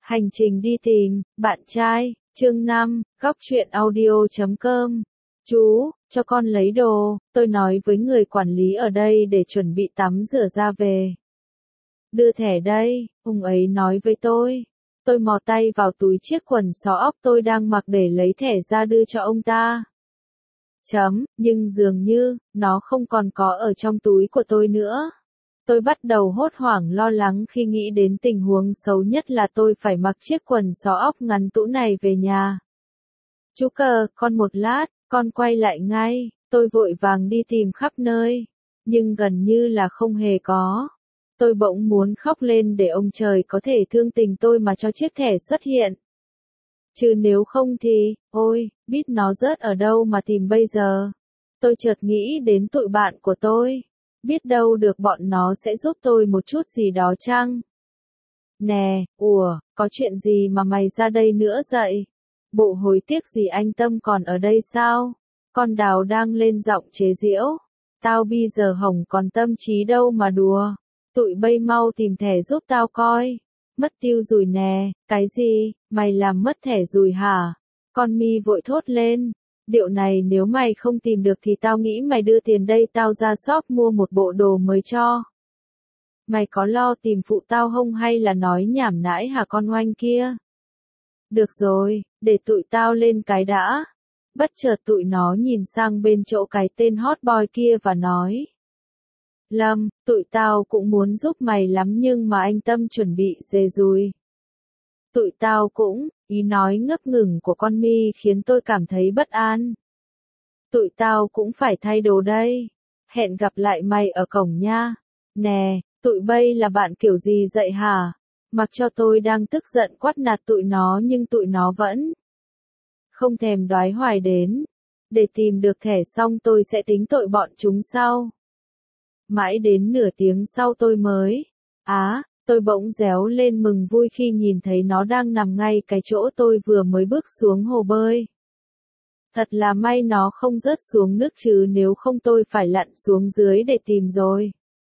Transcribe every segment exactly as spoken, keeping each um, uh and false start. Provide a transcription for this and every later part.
Hành trình đi tìm bạn trai, chương năm, góc truyện audio chấm com. Chú, cho con lấy đồ, tôi nói với người quản lý ở đây để chuẩn bị tắm rửa ra về. Đưa thẻ đây, ông ấy nói với tôi. Tôi mò tay vào túi chiếc quần xó óc tôi đang mặc để lấy thẻ ra đưa cho ông ta. Chấm, nhưng dường như, nó không còn có ở trong túi của tôi nữa. Tôi bắt đầu hốt hoảng lo lắng khi nghĩ đến tình huống xấu nhất là tôi phải mặc chiếc quần xó óc ngắn tũ này về nhà. Chú cờ, con một lát, con quay lại ngay, tôi vội vàng đi tìm khắp nơi, nhưng gần như là không hề có. Tôi bỗng muốn khóc lên để ông trời có thể thương tình tôi mà cho chiếc thẻ xuất hiện. Chứ nếu không thì, ôi, biết nó rớt ở đâu mà tìm bây giờ. Tôi chợt nghĩ đến tụi bạn của tôi. Biết đâu được bọn nó sẽ giúp tôi một chút gì đó chăng? Nè, ủa, có chuyện gì mà mày ra đây nữa vậy? Bộ hối tiếc gì anh Tâm còn ở đây sao? Con Đào đang lên giọng chế giễu. Tao bây giờ hổng còn tâm trí đâu mà đùa. Tụi bay mau tìm thẻ giúp tao coi. Mất tiêu rồi nè, cái gì, mày làm mất thẻ rồi hả? Con Mi vội thốt lên. Điệu này nếu mày không tìm được thì tao nghĩ mày đưa tiền đây tao ra shop mua một bộ đồ mới cho. Mày có lo tìm phụ tao không hay là nói nhảm nãi hả con oanh kia? Được rồi, để tụi tao lên cái đã. Bất chợt tụi nó nhìn sang bên chỗ cái tên hot boy kia và nói. Lâm, tụi tao cũng muốn giúp mày lắm nhưng mà anh Tâm chuẩn bị dề dùi. Tụi tao cũng, ý nói ngấp ngừng của con Mi khiến tôi cảm thấy bất an. Tụi tao cũng phải thay đồ đây. Hẹn gặp lại mày ở cổng nha. Nè, tụi bay là bạn kiểu gì vậy hả? Mặc cho tôi đang tức giận quát nạt tụi nó nhưng tụi nó vẫn không thèm đoái hoài đến. Để tìm được thẻ xong tôi sẽ tính tội bọn chúng sau. Mãi đến nửa tiếng sau tôi mới. Á. Tôi bỗng réo lên mừng vui khi nhìn thấy nó đang nằm ngay cái chỗ tôi vừa mới bước xuống hồ bơi. Thật là may nó không rớt xuống nước chứ nếu không tôi phải lặn xuống dưới để tìm rồi.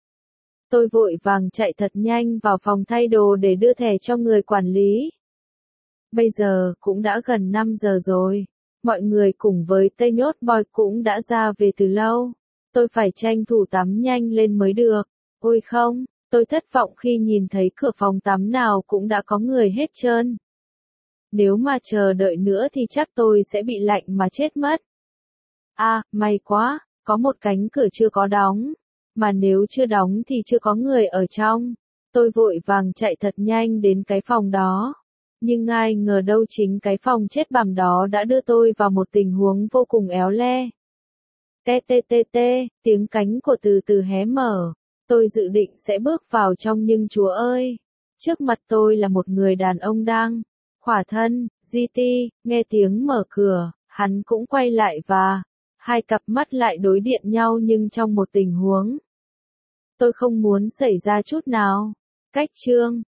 Tôi vội vàng chạy thật nhanh vào phòng thay đồ để đưa thẻ cho người quản lý. Bây giờ cũng đã gần năm giờ rồi. Mọi người cùng với Tây Nhốt Boy cũng đã ra về từ lâu. Tôi phải tranh thủ tắm nhanh lên mới được. Ôi không! Tôi thất vọng khi nhìn thấy cửa phòng tắm nào cũng đã có người hết trơn. Nếu mà chờ đợi nữa thì chắc tôi sẽ bị lạnh mà chết mất. À, may quá, có một cánh cửa chưa có đóng. Mà nếu chưa đóng thì chưa có người ở trong. Tôi vội vàng chạy thật nhanh đến cái phòng đó. Nhưng ai ngờ đâu chính cái phòng chết bằm đó đã đưa tôi vào một tình huống vô cùng éo le. Tê tê tê tê, tiếng cánh của từ từ hé mở. Tôi dự định sẽ bước vào trong nhưng chúa ơi, trước mặt tôi là một người đàn ông đang khỏa thân, giê tê, nghe tiếng mở cửa, hắn cũng quay lại và hai cặp mắt lại đối điện nhau nhưng trong một tình huống tôi không muốn xảy ra chút nào. Cách chương